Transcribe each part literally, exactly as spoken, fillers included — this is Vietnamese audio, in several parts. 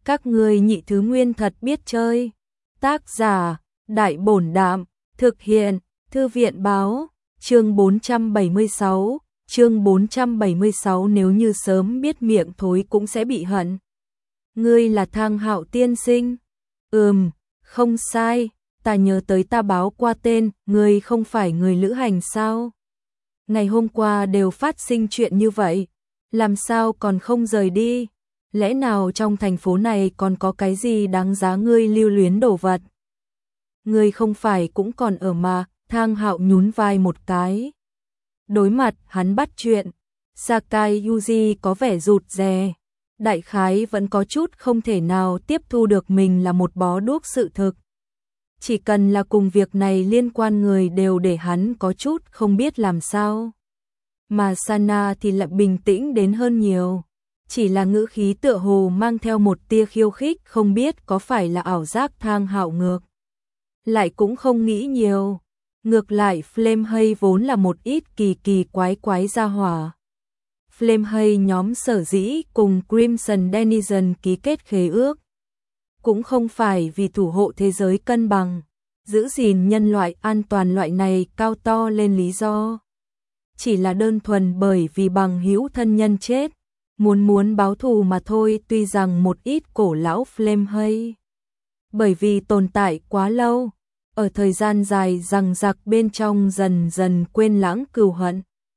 Các ngươi nhị thứ nguyên thật biết chơi. Tác giả, Đại Bổn Đạm, thực hiện, Thư viện Báo, chương bốn trăm bảy mươi sáu, chương bốn trăm bảy mươi sáu nếu như sớm biết miệng thối cũng sẽ bị hận. Ngươi là Thang Hạo tiên sinh? Ừm, không sai, ta nhớ tới ta báo qua tên, ngươi không phải người lữ hành sao? Ngày hôm qua đều phát sinh chuyện như vậy, làm sao còn không rời đi? Lẽ nào trong thành phố này còn có cái gì đáng giá ngươi lưu luyến đồ vật? Ngươi không phải cũng còn ở mà, Thang Hạo nhún vai một cái. Đối mặt hắn bắt chuyện, Sakai Yuji có vẻ rụt rè, đại khái vẫn có chút không thể nào tiếp thu được mình là một bó đuốc sự thực. Chỉ cần là cùng việc này liên quan người đều để hắn có chút không biết làm sao. Mà Sana thì lại bình tĩnh đến hơn nhiều. Chỉ là ngữ khí tựa hồ mang theo một tia khiêu khích, không biết có phải là ảo giác. Thang Hạo ngược lại cũng không nghĩ nhiều. Ngược lại Flame Hay vốn là một ít kỳ kỳ quái quái gia hỏa. Flame Hay nhóm sở dĩ cùng Crimson Denizen ký kết khế ước, cũng không phải vì thủ hộ thế giới cân bằng, giữ gìn nhân loại an toàn loại này cao to lên lý do. Chỉ là đơn thuần bởi vì bằng hữu thân nhân chết, muốn muốn báo thù mà thôi. Tuy rằng một ít cổ lão Flame Hay bởi vì tồn tại quá lâu, ở thời gian dài rằng giặc bên trong dần dần quên lãng cừu hận,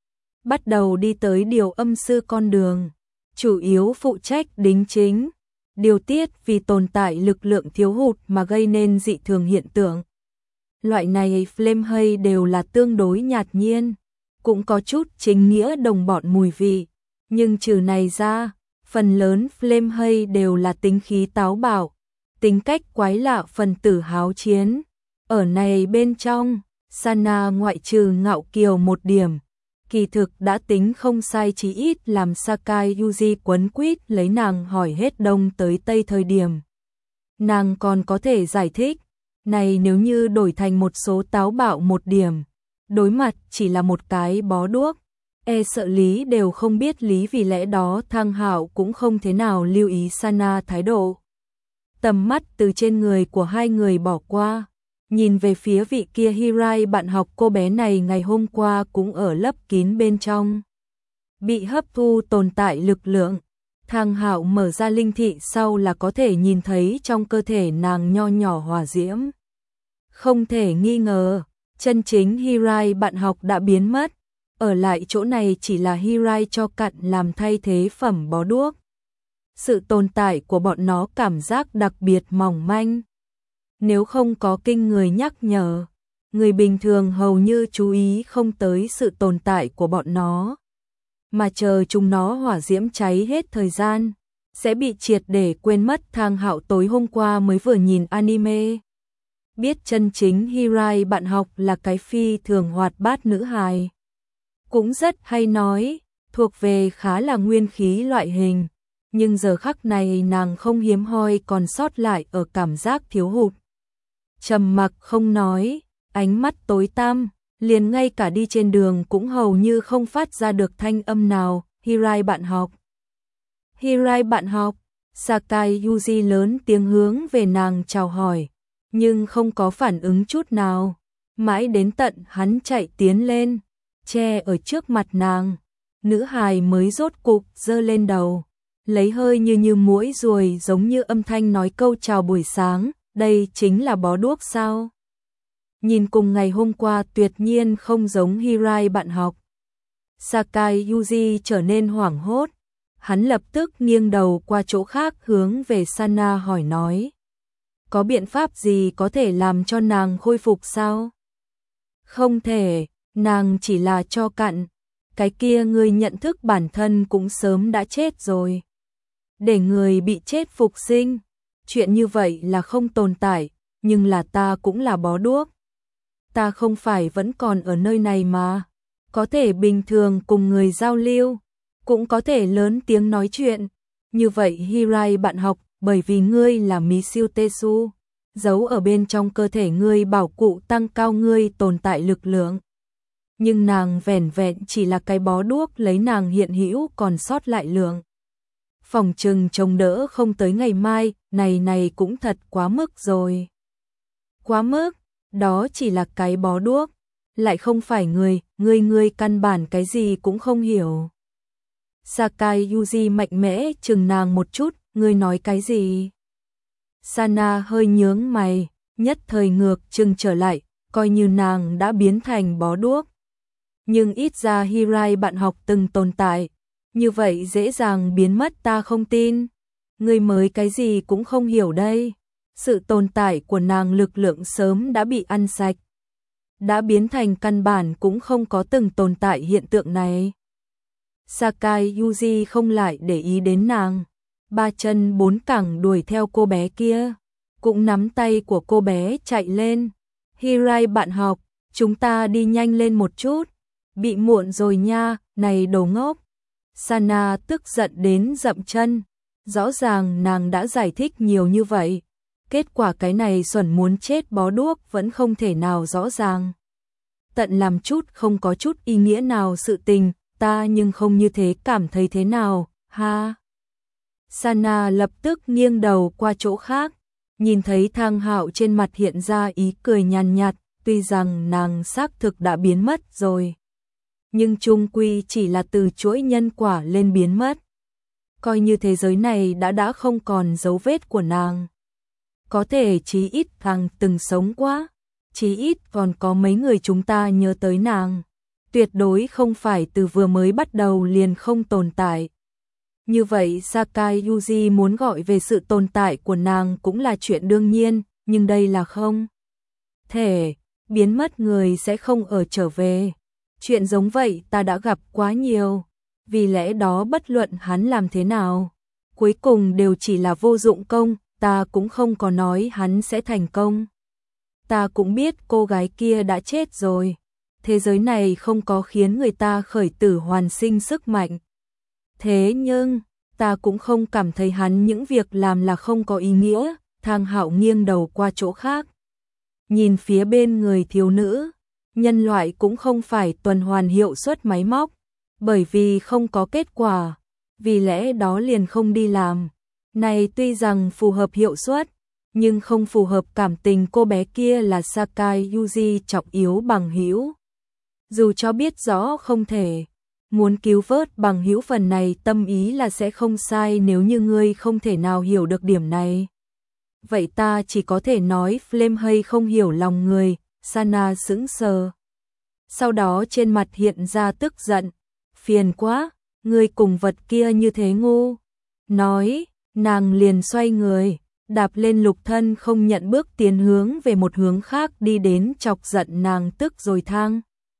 bắt đầu đi tới điều âm sư con đường, chủ yếu phụ trách đính chính, điều tiết vì tồn tại lực lượng thiếu hụt mà gây nên dị thường hiện tượng. Loại này Flame Hay đều là tương đối nhạt nhiên, cũng có chút chính nghĩa đồng bọn mùi vị, nhưng trừ này ra, phần lớn Flame Hay đều là tính khí táo bạo, tính cách quái lạ, phần tử háo chiến. Ở này bên trong, Sana ngoại trừ ngạo kiều một điểm, kỳ thực đã tính không sai, chí ít làm Sakai Yuji quấn quýt lấy nàng hỏi hết đông tới tây thời điểm. Nàng còn có thể giải thích, này nếu như đổi thành một số táo bạo một điểm, đối mặt chỉ là một cái bó đuốc, e sợ lý đều không biết lý, vì lẽ đó Thang Hạo cũng không thế nào lưu ý Sana thái độ. Tầm mắt từ trên người của hai người bỏ qua, nhìn về phía vị kia Hirai bạn học, cô bé này ngày hôm qua cũng ở lấp kín bên trong, bị hấp thu tồn tại lực lượng. Thang Hạo mở ra linh thị sau là có thể nhìn thấy trong cơ thể nàng nho nhỏ hỏa diễm. Không thể nghi ngờ, chân chính Hirai bạn học đã biến mất, ở lại chỗ này chỉ là Hirai cho cặn làm thay thế phẩm bó đuốc. Sự tồn tại của bọn nó cảm giác đặc biệt mỏng manh. Nếu không có kinh người nhắc nhở, người bình thường hầu như chú ý không tới sự tồn tại của bọn nó. Mà chờ chúng nó hỏa diễm cháy hết thời gian, sẽ bị triệt để quên mất. Thang Hạo tối hôm qua mới vừa nhìn anime, biết chân chính Hirai bạn học là cái phi thường hoạt bát nữ hài. Cũng rất hay nói, thuộc về khá là nguyên khí loại hình. Nhưng giờ khắc này nàng không hiếm hoi còn sót lại ở cảm giác thiếu hụt. Trầm mặc không nói, ánh mắt tối tăm, liền ngay cả đi trên đường cũng hầu như không phát ra được thanh âm nào. Hirai bạn học, Hirai bạn học, Sakai Yuji lớn tiếng hướng về nàng chào hỏi, nhưng không có phản ứng chút nào. Mãi đến tận hắn chạy tiến lên, che ở trước mặt nàng, nữ hài mới rốt cục giơ lên đầu, lấy hơi như như muỗi ruồi giống như âm thanh nói câu chào buổi sáng. Đây chính là bó đuốc sao? Nhìn cùng ngày hôm qua tuyệt nhiên không giống Hirai bạn học. Sakai Yuji trở nên hoảng hốt, hắn lập tức nghiêng đầu qua chỗ khác hướng về Sana hỏi nói. Có biện pháp gì có thể làm cho nàng khôi phục sao? Không thể, nàng chỉ là cho cặn, cái kia người nhận thức bản thân cũng sớm đã chết rồi. Để người bị chết phục sinh, chuyện như vậy là không tồn tại, nhưng là ta cũng là bó đuốc. Ta không phải vẫn còn ở nơi này mà, có thể bình thường cùng người giao lưu, cũng có thể lớn tiếng nói chuyện. Như vậy Hirai bạn học, bởi vì ngươi là Mishiu Tesu, giấu ở bên trong cơ thể ngươi bảo cụ tăng cao ngươi tồn tại lực lượng. Nhưng nàng vẻn vẹn chỉ là cái bó đuốc lấy nàng hiện hữu còn sót lại lượng. phòng trừng chống đỡ không tới ngày mai, này này cũng thật quá mức rồi. Quá mức, đó chỉ là cái bó đuốc, lại không phải người, người người căn bản cái gì cũng không hiểu. Sakai Yuji mạnh mẽ chừng nàng một chút, ngươi nói cái gì? Sana hơi nhướng mày, nhất thời ngược chừng trở lại, coi như nàng đã biến thành bó đuốc. Nhưng ít ra Hirai bạn học từng tồn tại, như vậy dễ dàng biến mất ta không tin. Ngươi mới cái gì cũng không hiểu đây. Sự tồn tại của nàng lực lượng sớm đã bị ăn sạch. Đã biến thành căn bản cũng không có từng tồn tại hiện tượng này. Sakai Yuji không lại để ý đến nàng. Ba chân bốn cẳng đuổi theo cô bé kia. Cũng nắm tay của cô bé chạy lên. Hirai bạn học, chúng ta đi nhanh lên một chút. Bị muộn rồi nha, này đồ ngốc. Sana tức giận đến dậm chân. Rõ ràng nàng đã giải thích nhiều như vậy. Kết quả cái này xuẩn muốn chết bó đuốc vẫn không thể nào rõ ràng. Tận làm chút không có chút ý nghĩa nào sự tình, ta nhưng không như thế cảm thấy thế nào, ha. Sana lập tức nghiêng đầu qua chỗ khác, nhìn thấy Thang Hạo trên mặt hiện ra ý cười nhàn nhạt, tuy rằng nàng xác thực đã biến mất rồi. Nhưng chung quy chỉ là từ chuỗi nhân quả lên biến mất. Coi như thế giới này đã đã không còn dấu vết của nàng. Có thể chí ít thằng từng sống quá, chí ít còn có mấy người chúng ta nhớ tới nàng. Tuyệt đối không phải từ vừa mới bắt đầu liền không tồn tại. Như vậy Sakai Yuji muốn gọi về sự tồn tại của nàng cũng là chuyện đương nhiên, nhưng đây là không thể, biến mất người sẽ không ở trở về. Chuyện giống vậy ta đã gặp quá nhiều, vì lẽ đó bất luận hắn làm thế nào, cuối cùng đều chỉ là vô dụng công, ta cũng không có nói hắn sẽ thành công. Ta cũng biết cô gái kia đã chết rồi, thế giới này không có khiến người ta khởi tử hoàn sinh sức mạnh. Thế nhưng, ta cũng không cảm thấy hắn những việc làm là không có ý nghĩa. Thang Hạo nghiêng đầu qua chỗ khác, nhìn phía bên người thiếu nữ. Nhân loại cũng không phải tuần hoàn hiệu suất máy móc, bởi vì không có kết quả, vì lẽ đó liền không đi làm. Này tuy rằng phù hợp hiệu suất, nhưng không phù hợp cảm tình. Cô bé kia là Sakai Yuji trọng yếu bằng hữu. Dù cho biết rõ không thể, muốn cứu vớt bằng hữu phần này tâm ý là sẽ không sai. Nếu như ngươi không thể nào hiểu được điểm này, vậy ta chỉ có thể nói Flame hay không hiểu lòng người. Sana sững sờ. Sau đó trên mặt hiện ra tức giận. Phiền quá, ngươi cùng vật kia như thế ngu. Nói, nàng liền xoay người, đạp lên lục thân không nhận bước tiến hướng về một hướng khác đi đến chọc giận nàng tức rồi. Thang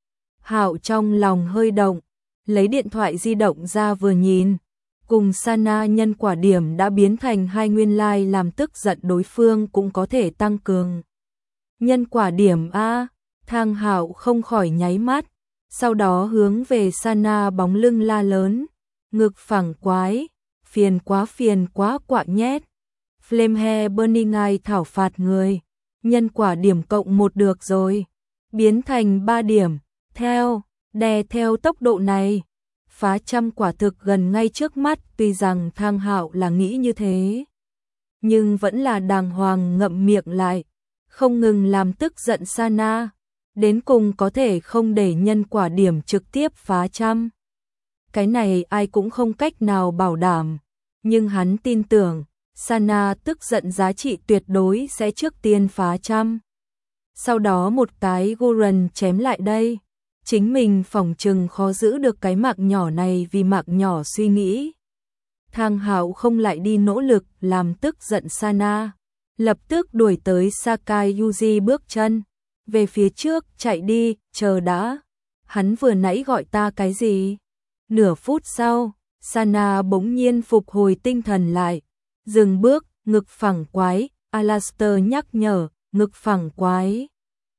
Hạo trong lòng hơi động, lấy điện thoại di động ra vừa nhìn. Cùng Sana nhân quả điểm đã biến thành hai nguyên lai, làm tức giận đối phương cũng có thể tăng cường. Nhân quả điểm a. Thang Hạo không khỏi nháy mắt, sau đó hướng về Sana bóng lưng la lớn, ngực phẳng quái, phiền quá phiền quá quạ nhét. Flame Hair Burning Eye thảo phạt người, nhân quả điểm cộng một được rồi, biến thành ba điểm, theo, đè theo tốc độ này, phá trăm quả thực gần ngay trước mắt. Tuy rằng Thang Hạo là nghĩ như thế, nhưng vẫn là đàng hoàng ngậm miệng lại, không ngừng làm tức giận Sana, đến cùng có thể không để nhân quả điểm trực tiếp phá trăm. Cái này ai cũng không cách nào bảo đảm, nhưng hắn tin tưởng Sana tức giận giá trị tuyệt đối sẽ trước tiên phá trăm. Sau đó một cái Goran chém lại đây, chính mình phỏng chừng khó giữ được cái mạng nhỏ này vì mạng nhỏ suy nghĩ. Thang Hạo không lại đi nỗ lực làm tức giận Sana, lập tức đuổi tới Sakai Yuji bước chân về phía trước, chạy đi, chờ đã, hắn vừa nãy gọi ta cái gì? Nửa phút sau, Sana bỗng nhiên phục hồi tinh thần lại, dừng bước, ngực phẳng quái, Alastair nhắc nhở, ngực phẳng quái.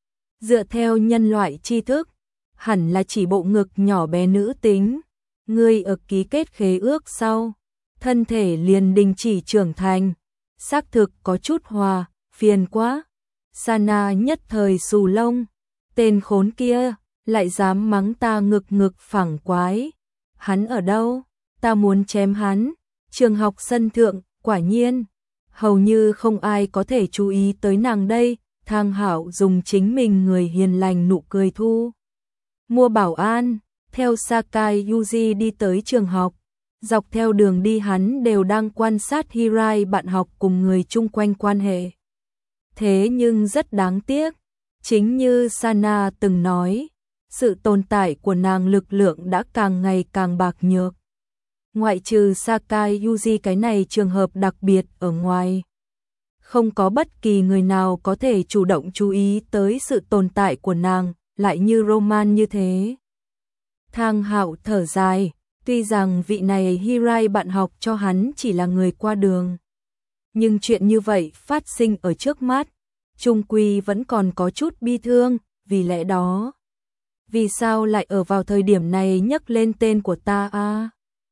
Dựa theo nhân loại tri thức, hẳn là chỉ bộ ngực nhỏ bé nữ tính. Ngươi ở ký kết khế ước sau, thân thể liền đình chỉ trưởng thành, xác thực có chút hòa, phiền quá. Sana nhất thời xù lông, tên khốn kia, lại dám mắng ta ngực ngực phẳng quái. Hắn ở đâu? Ta muốn chém hắn. Trường học sân thượng, quả nhiên, hầu như không ai có thể chú ý tới nàng đây. Thang Hạo dùng chính mình người hiền lành nụ cười thu mua bảo an, theo Sakai Yuji đi tới trường học. Dọc theo đường đi hắn đều đang quan sát Hirai bạn học cùng người chung quanh quan hệ. Thế nhưng rất đáng tiếc, chính như Sana từng nói, sự tồn tại của nàng lực lượng đã càng ngày càng bạc nhược. Ngoại trừ Sakai Yuji cái này trường hợp đặc biệt ở ngoài, không có bất kỳ người nào có thể chủ động chú ý tới sự tồn tại của nàng, lại như Roman như thế. Thang Hạo thở dài, tuy rằng vị này Hirai bạn học cho hắn chỉ là người qua đường, nhưng chuyện như vậy phát sinh ở trước mắt, chung quy vẫn còn có chút bi thương, vì lẽ đó. Vì sao lại ở vào thời điểm này nhắc lên tên của ta a? À?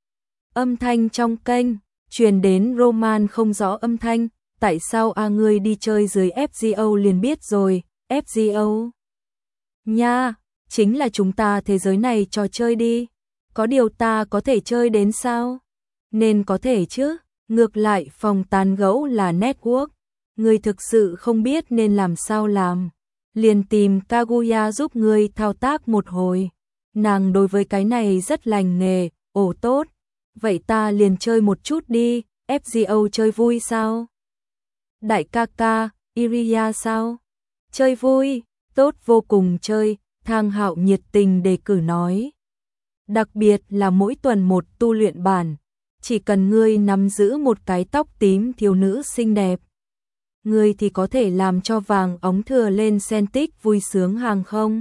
Âm thanh trong kênh, truyền đến Roman không rõ âm thanh, tại sao a à ngươi đi chơi dưới ép giê o liền biết rồi, ép giê o. Nha, chính là chúng ta thế giới này trò chơi đi, có điều ta có thể chơi đến sao? Nên có thể chứ, ngược lại phòng tán gẫu là network, ngươi thực sự không biết nên làm sao làm. Liền tìm Kaguya giúp ngươi thao tác một hồi. Nàng đối với cái này rất lành nghề, ồ tốt. Vậy ta liền chơi một chút đi, ép giê o chơi vui sao? Đại ca ca, Iria sao? Chơi vui, tốt vô cùng chơi, Thang Hạo nhiệt tình đề cử nói. Đặc biệt là mỗi tuần một tu luyện bản, chỉ cần ngươi nắm giữ một cái tóc tím thiếu nữ xinh đẹp, ngươi thì có thể làm cho vàng óng thừa lên sen tích vui sướng hàng không.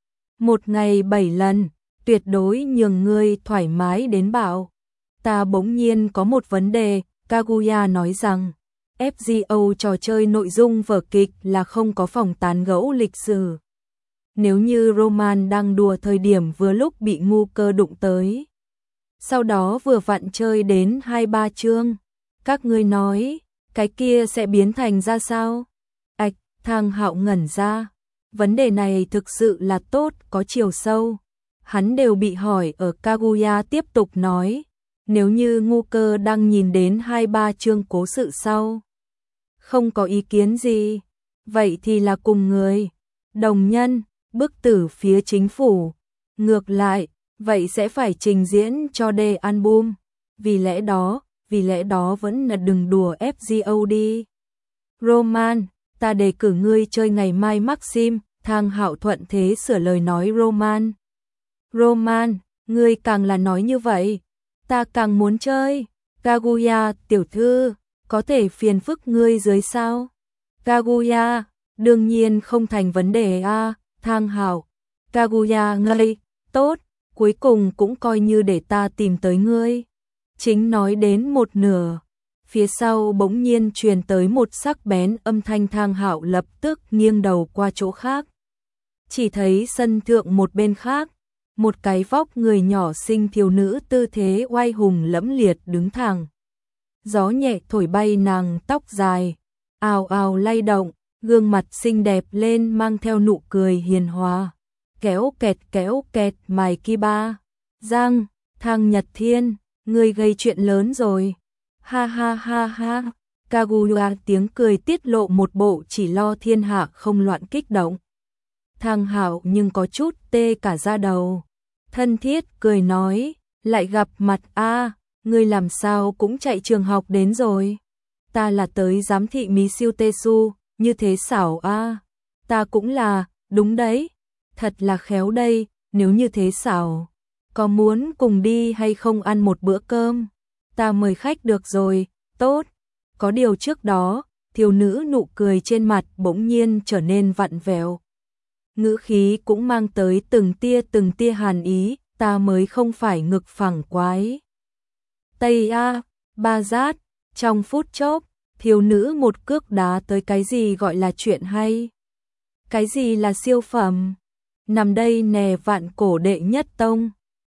Một ngày bảy lần, tuyệt đối nhường ngươi thoải mái đến bạo. Ta bỗng nhiên có một vấn đề, Kaguya nói rằng, ép giê o trò chơi nội dung vở kịch là không có phòng tán gẫu lịch sử. Nếu như Roman đang đùa thời điểm vừa lúc bị ngu cơ đụng tới, sau đó vừa vặn chơi đến hai ba chương, các ngươi nói, cái kia sẽ biến thành ra sao? Ảch, Thang Hạo ngẩn ra, vấn đề này thực sự là tốt, có chiều sâu. Hắn đều bị hỏi ở Kaguya tiếp tục nói, nếu như ngu cơ đang nhìn đến hai ba chương cố sự sau, không có ý kiến gì, vậy thì là cùng người, đồng nhân, bức tử phía chính phủ, ngược lại, vậy sẽ phải trình diễn cho đề album, vì lẽ đó, vì lẽ đó vẫn là đừng đùa ép giê o đi. Roman, ta đề cử ngươi chơi ngày mai Maxim, Thang Hạo thuận thế sửa lời nói Roman. Roman, ngươi càng là nói như vậy, ta càng muốn chơi. Kaguya, tiểu thư, có thể phiền phức ngươi dưới sao? Kaguya, đương nhiên không thành vấn đề a. À, Thang Hạo. Kaguya ngây, tốt, cuối cùng cũng coi như để ta tìm tới ngươi. Chính nói đến một nửa, phía sau bỗng nhiên truyền tới một sắc bén âm thanh. Thang Hạo lập tức nghiêng đầu qua chỗ khác. Chỉ thấy sân thượng một bên khác, một cái vóc người nhỏ xinh thiếu nữ tư thế oai hùng lẫm liệt đứng thẳng. Gió nhẹ thổi bay nàng tóc dài, ào ào lay động, gương mặt xinh đẹp lên mang theo nụ cười hiền hòa. Kéo kẹt kéo kẹt mài ki ba. Giang, Thang Nhật Thiên, ngươi gây chuyện lớn rồi. Ha ha ha ha. Kaguya tiếng cười tiết lộ một bộ chỉ lo thiên hạ không loạn kích động. Thang Hạo nhưng có chút tê cả da đầu. Thân thiết cười nói, lại gặp mặt a, à, ngươi làm sao cũng chạy trường học đến rồi. Ta là tới giám thị Mí Siêu Tê Su, như thế xảo a. À. Ta cũng là, đúng đấy. Thật là khéo đây, nếu như thế xảo. Có muốn cùng đi hay không ăn một bữa cơm? Ta mời khách được rồi, tốt. Có điều trước đó, thiếu nữ nụ cười trên mặt bỗng nhiên trở nên vặn vẹo. Ngữ khí cũng mang tới từng tia từng tia hàn ý, ta mới không phải ngực phẳng quái. Tây A, ba rát, trong phút chốc, thiếu nữ một cước đá tới cái gì gọi là chuyện hay. Cái gì là siêu phẩm? Nằm đây nè vạn cổ đệ nhất tông.